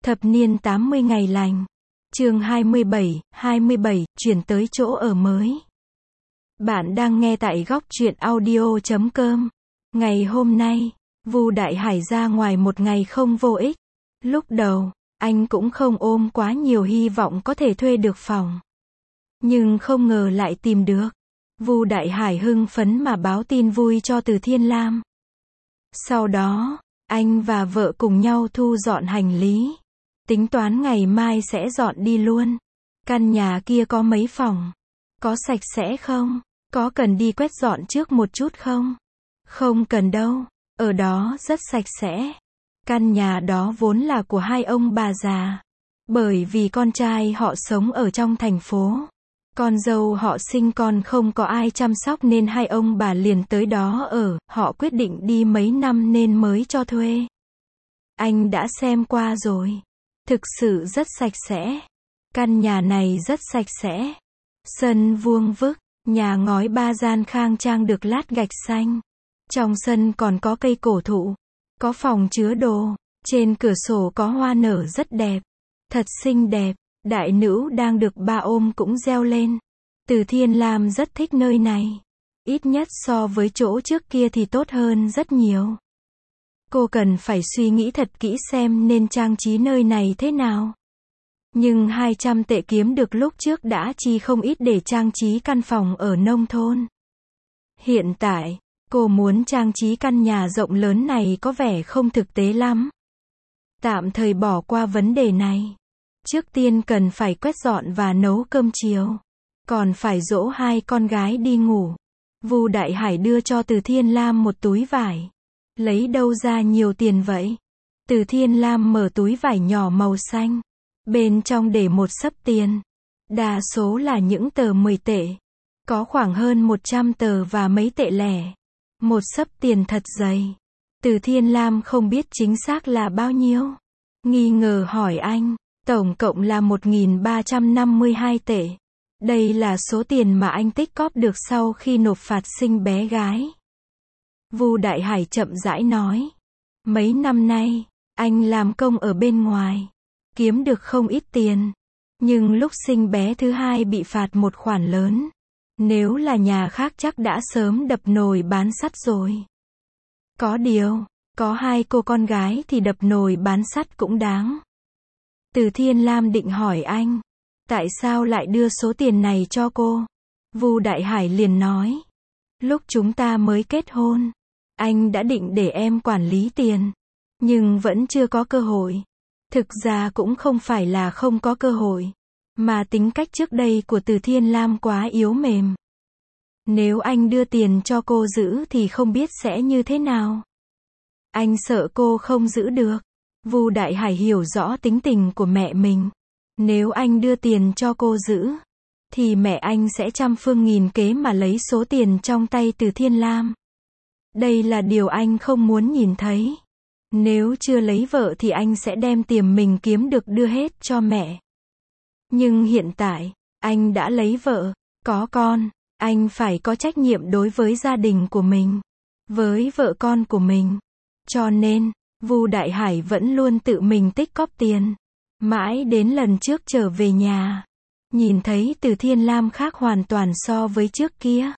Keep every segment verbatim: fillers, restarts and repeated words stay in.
Thập niên tám mươi ngày lành. Chương hai mươi bảy, hai mươi bảy, chuyển tới chỗ ở mới. Bạn đang nghe tại góc truyện audio chấm com. Ngày hôm nay, Vu Đại Hải ra ngoài một ngày không vô ích. Lúc đầu, anh cũng không ôm quá nhiều hy vọng có thể thuê được phòng. Nhưng không ngờ lại tìm được. Vu Đại Hải hưng phấn mà báo tin vui cho Từ Thiên Lam. Sau đó, anh và vợ cùng nhau thu dọn hành lý. Tính toán ngày mai sẽ dọn đi luôn. Căn nhà kia có mấy phòng? Có sạch sẽ không? Có cần đi quét dọn trước một chút không? Không cần đâu. Ở đó rất sạch sẽ. Căn nhà đó vốn là của hai ông bà già. Bởi vì con trai họ sống ở trong thành phố. Con dâu họ sinh con không có ai chăm sóc nên hai ông bà liền tới đó ở. Họ quyết định đi mấy năm nên mới cho thuê. Anh đã xem qua rồi. Thực sự rất sạch sẽ. Căn nhà này rất sạch sẽ. Sân vuông vức, nhà ngói ba gian khang trang được lát gạch xanh. Trong sân còn có cây cổ thụ. Có phòng chứa đồ. Trên cửa sổ có hoa nở rất đẹp. Thật xinh đẹp. Đại nữ đang được ba ôm cũng reo lên. Từ Thiên Lam rất thích nơi này. Ít nhất so với chỗ trước kia thì tốt hơn rất nhiều. Cô cần phải suy nghĩ thật kỹ xem nên trang trí nơi này thế nào. Nhưng hai trăm tệ kiếm được lúc trước đã chi không ít để trang trí căn phòng ở nông thôn. Hiện tại, cô muốn trang trí căn nhà rộng lớn này có vẻ không thực tế lắm. Tạm thời bỏ qua vấn đề này. Trước tiên cần phải quét dọn và nấu cơm chiều. Còn phải dỗ hai con gái đi ngủ. Vu Đại Hải đưa cho Từ Thiên Lam một túi vải. Lấy đâu ra nhiều tiền vậy? Từ Thiên Lam mở túi vải nhỏ màu xanh. Bên trong để một xấp tiền. Đa số là những tờ mười tệ. Có khoảng hơn một trăm tờ và mấy tệ lẻ. Một xấp tiền thật dày. Từ Thiên Lam không biết chính xác là bao nhiêu. Nghi ngờ hỏi anh. Tổng cộng là một nghìn ba trăm năm mươi hai tệ. Đây là số tiền mà anh tích cóp được sau khi nộp phạt sinh bé gái. Vu Đại Hải chậm rãi nói. Mấy năm nay, anh làm công ở bên ngoài. Kiếm được không ít tiền. Nhưng lúc sinh bé thứ hai bị phạt một khoản lớn. Nếu là nhà khác chắc đã sớm đập nồi bán sắt rồi. Có điều, có hai cô con gái thì đập nồi bán sắt cũng đáng. Từ Thiên Lam định hỏi anh. Tại sao lại đưa số tiền này cho cô? Vu Đại Hải liền nói. Lúc chúng ta mới kết hôn, anh đã định để em quản lý tiền. Nhưng vẫn chưa có cơ hội. Thực ra cũng không phải là không có cơ hội. Mà tính cách trước đây của Từ Thiên Lam quá yếu mềm. Nếu anh đưa tiền cho cô giữ thì không biết sẽ như thế nào. Anh sợ cô không giữ được. Vu Đại Hải hiểu rõ tính tình của mẹ mình. Nếu anh đưa tiền cho cô giữ, thì mẹ anh sẽ trăm phương nghìn kế mà lấy số tiền trong tay Từ Thiên Lam. Đây là điều anh không muốn nhìn thấy. Nếu chưa lấy vợ thì anh sẽ đem tiền mình kiếm được đưa hết cho mẹ. Nhưng hiện tại, anh đã lấy vợ, có con, anh phải có trách nhiệm đối với gia đình của mình, với vợ con của mình. Cho nên, Vu Đại Hải vẫn luôn tự mình tích cóp tiền. Mãi đến lần trước trở về nhà, nhìn thấy Từ Thiên Lam khác hoàn toàn so với trước kia.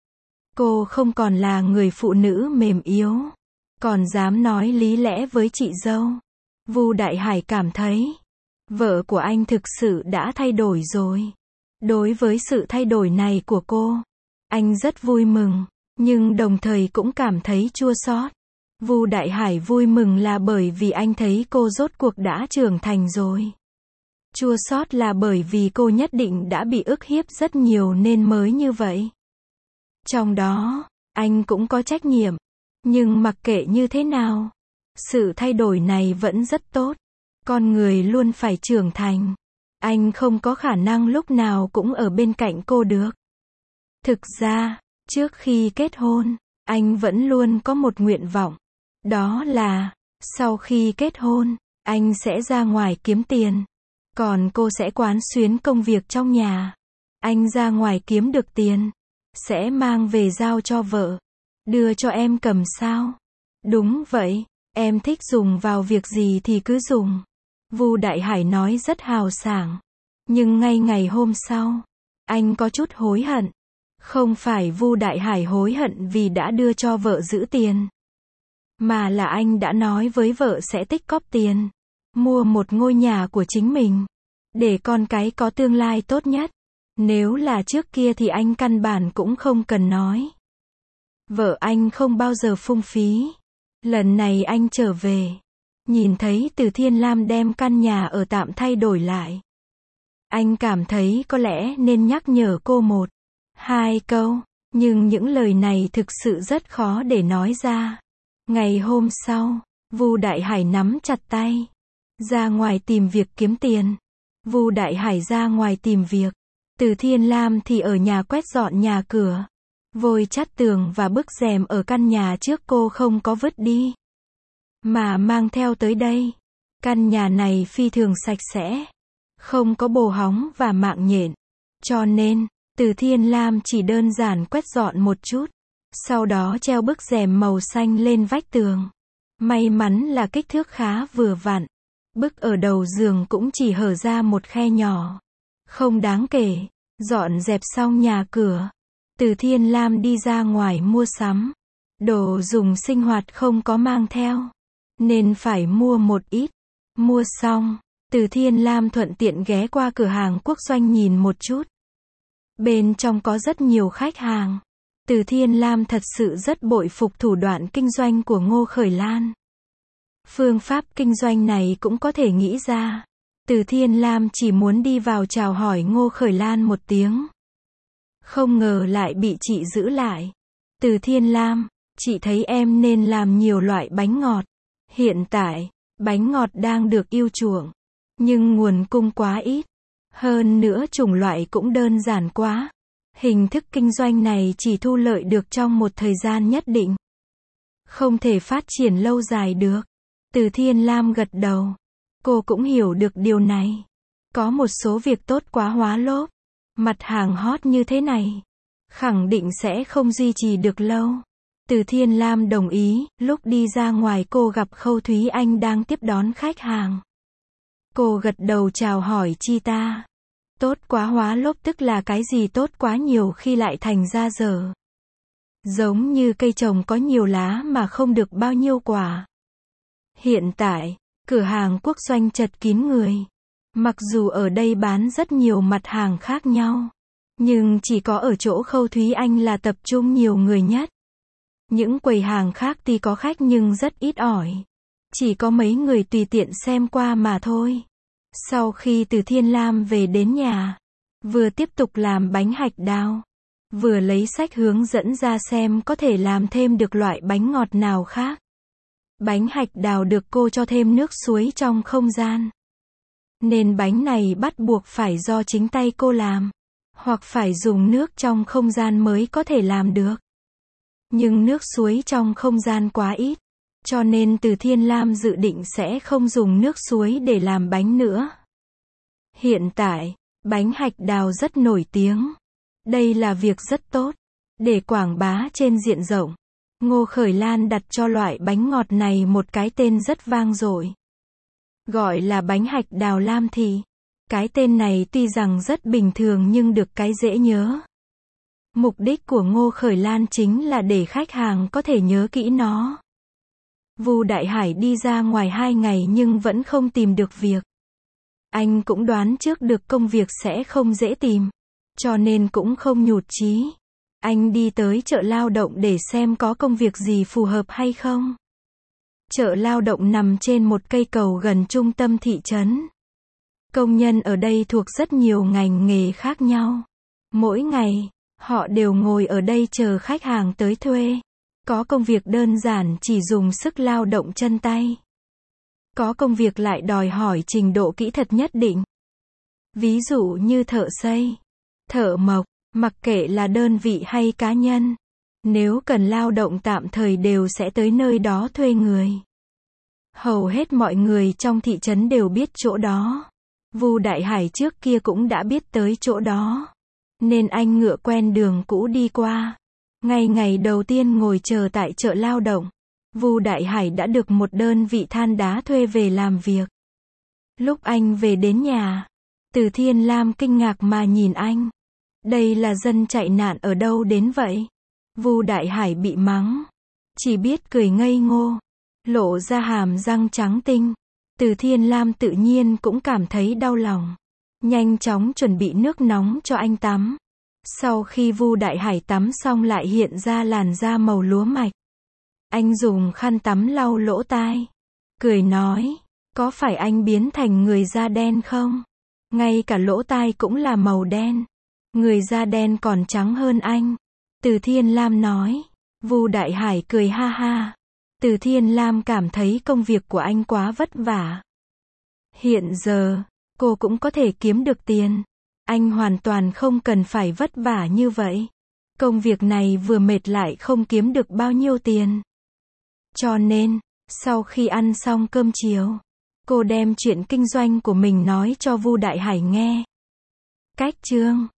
Cô không còn là người phụ nữ mềm yếu, còn dám nói lý lẽ với chị dâu. Vu Đại Hải cảm thấy, vợ của anh thực sự đã thay đổi rồi. Đối với sự thay đổi này của cô, anh rất vui mừng, nhưng đồng thời cũng cảm thấy chua xót. Vu Đại Hải vui mừng là bởi vì anh thấy cô rốt cuộc đã trưởng thành rồi. Chua xót là bởi vì cô nhất định đã bị ức hiếp rất nhiều nên mới như vậy. Trong đó, anh cũng có trách nhiệm. Nhưng mặc kệ như thế nào, sự thay đổi này vẫn rất tốt. Con người luôn phải trưởng thành. Anh không có khả năng lúc nào cũng ở bên cạnh cô được. Thực ra, trước khi kết hôn, anh vẫn luôn có một nguyện vọng. Đó là, sau khi kết hôn, anh sẽ ra ngoài kiếm tiền. Còn cô sẽ quán xuyến công việc trong nhà. Anh ra ngoài kiếm được tiền, sẽ mang về giao cho vợ. Đưa cho em cầm sao? Đúng vậy, em thích dùng vào việc gì thì cứ dùng. Vu Đại Hải nói rất hào sảng. Nhưng ngay ngày hôm sau, anh có chút hối hận. Không phải Vu Đại Hải hối hận vì đã đưa cho vợ giữ tiền, mà là anh đã nói với vợ sẽ tích cóp tiền, mua một ngôi nhà của chính mình, để con cái có tương lai tốt nhất. Nếu là trước kia thì anh căn bản cũng không cần nói. Vợ anh không bao giờ phung phí. Lần này anh trở về, nhìn thấy Từ Thiên Lam đem căn nhà ở tạm thay đổi lại. Anh cảm thấy có lẽ nên nhắc nhở cô một, hai câu, nhưng những lời này thực sự rất khó để nói ra. Ngày hôm sau, Vu Đại Hải nắm chặt tay, ra ngoài tìm việc kiếm tiền. Vu Đại Hải ra ngoài tìm việc, Từ Thiên Lam thì ở nhà quét dọn nhà cửa, vôi chát tường và bức rèm ở căn nhà trước cô không có vứt đi, mà mang theo tới đây. Căn nhà này phi thường sạch sẽ, không có bồ hóng và mạng nhện, cho nên, Từ Thiên Lam chỉ đơn giản quét dọn một chút, sau đó treo bức rèm màu xanh lên vách tường. May mắn là kích thước khá vừa vặn. Bức ở đầu giường cũng chỉ hở ra một khe nhỏ, không đáng kể. Dọn dẹp xong nhà cửa, Từ Thiên Lam đi ra ngoài mua sắm. Đồ dùng sinh hoạt không có mang theo, nên phải mua một ít. Mua xong, Từ Thiên Lam thuận tiện ghé qua cửa hàng Quốc Doanh nhìn một chút. Bên trong có rất nhiều khách hàng. Từ Thiên Lam thật sự rất bội phục thủ đoạn kinh doanh của Ngô Khởi Lan. Phương pháp kinh doanh này cũng có thể nghĩ ra. Từ Thiên Lam chỉ muốn đi vào chào hỏi Ngô Khởi Lan một tiếng. Không ngờ lại bị chị giữ lại. Từ Thiên Lam, chị thấy em nên làm nhiều loại bánh ngọt. Hiện tại, bánh ngọt đang được yêu chuộng, nhưng nguồn cung quá ít. Hơn nữa chủng loại cũng đơn giản quá. Hình thức kinh doanh này chỉ thu lợi được trong một thời gian nhất định, không thể phát triển lâu dài được. Từ Thiên Lam gật đầu. Cô cũng hiểu được điều này. Có một số việc tốt quá hóa lốp. Mặt hàng hot như thế này, khẳng định sẽ không duy trì được lâu. Từ Thiên Lam đồng ý. Lúc đi ra ngoài cô gặp Khâu Thúy Anh đang tiếp đón khách hàng. Cô gật đầu chào hỏi chi ta. Tốt quá hóa lốp tức là cái gì tốt quá nhiều khi lại thành ra dở. Giống như cây trồng có nhiều lá mà không được bao nhiêu quả. Hiện tại, cửa hàng Quốc Doanh chật kín người. Mặc dù ở đây bán rất nhiều mặt hàng khác nhau, nhưng chỉ có ở chỗ Khâu Thúy Anh là tập trung nhiều người nhất. Những quầy hàng khác tuy có khách nhưng rất ít ỏi. Chỉ có mấy người tùy tiện xem qua mà thôi. Sau khi Từ Thiên Lam về đến nhà, vừa tiếp tục làm bánh hạch đào, vừa lấy sách hướng dẫn ra xem có thể làm thêm được loại bánh ngọt nào khác. Bánh hạch đào được cô cho thêm nước suối trong không gian, nên bánh này bắt buộc phải do chính tay cô làm, hoặc phải dùng nước trong không gian mới có thể làm được. Nhưng nước suối trong không gian quá ít, cho nên Từ Thiên Lam dự định sẽ không dùng nước suối để làm bánh nữa. Hiện tại, bánh hạch đào rất nổi tiếng. Đây là việc rất tốt, để quảng bá trên diện rộng. Ngô Khởi Lan đặt cho loại bánh ngọt này một cái tên rất vang dội. Gọi là bánh hạch đào Lam Thị. Cái tên này tuy rằng rất bình thường nhưng được cái dễ nhớ. Mục đích của Ngô Khởi Lan chính là để khách hàng có thể nhớ kỹ nó. Vu Đại Hải đi ra ngoài hai ngày nhưng vẫn không tìm được việc. Anh cũng đoán trước được công việc sẽ không dễ tìm, cho nên cũng không nhụt chí. Anh đi tới chợ lao động để xem có công việc gì phù hợp hay không. Chợ lao động nằm trên một cây cầu gần trung tâm thị trấn. Công nhân ở đây thuộc rất nhiều ngành nghề khác nhau. Mỗi ngày, họ đều ngồi ở đây chờ khách hàng tới thuê. Có công việc đơn giản chỉ dùng sức lao động chân tay. Có công việc lại đòi hỏi trình độ kỹ thuật nhất định. Ví dụ như thợ xây, thợ mộc, mặc kệ là đơn vị hay cá nhân, nếu cần lao động tạm thời đều sẽ tới nơi đó thuê người. Hầu hết mọi người trong thị trấn đều biết chỗ đó. Vu Đại Hải trước kia cũng đã biết tới chỗ đó, nên anh ngựa quen đường cũ đi qua. Ngay ngày đầu tiên ngồi chờ tại chợ lao động, Vu Đại Hải đã được một đơn vị than đá thuê về làm việc. Lúc anh về đến nhà, Từ Thiên Lam kinh ngạc mà nhìn anh. Đây là dân chạy nạn ở đâu đến vậy? Vu Đại Hải bị mắng, chỉ biết cười ngây ngô, lộ ra hàm răng trắng tinh. Từ Thiên Lam tự nhiên cũng cảm thấy đau lòng, nhanh chóng chuẩn bị nước nóng cho anh tắm. Sau khi Vu Đại Hải tắm xong lại hiện ra làn da màu lúa mạch. Anh dùng khăn tắm lau lỗ tai, cười nói, có phải anh biến thành người da đen không? Ngay cả lỗ tai cũng là màu đen. Người da đen còn trắng hơn anh. Từ Thiên Lam nói. Vu Đại Hải cười ha ha. Từ Thiên Lam cảm thấy công việc của anh quá vất vả. Hiện giờ, cô cũng có thể kiếm được tiền. Anh hoàn toàn không cần phải vất vả như vậy. Công việc này vừa mệt lại không kiếm được bao nhiêu tiền. Cho nên, sau khi ăn xong cơm chiều, cô đem chuyện kinh doanh của mình nói cho Vu Đại Hải nghe. Cách chương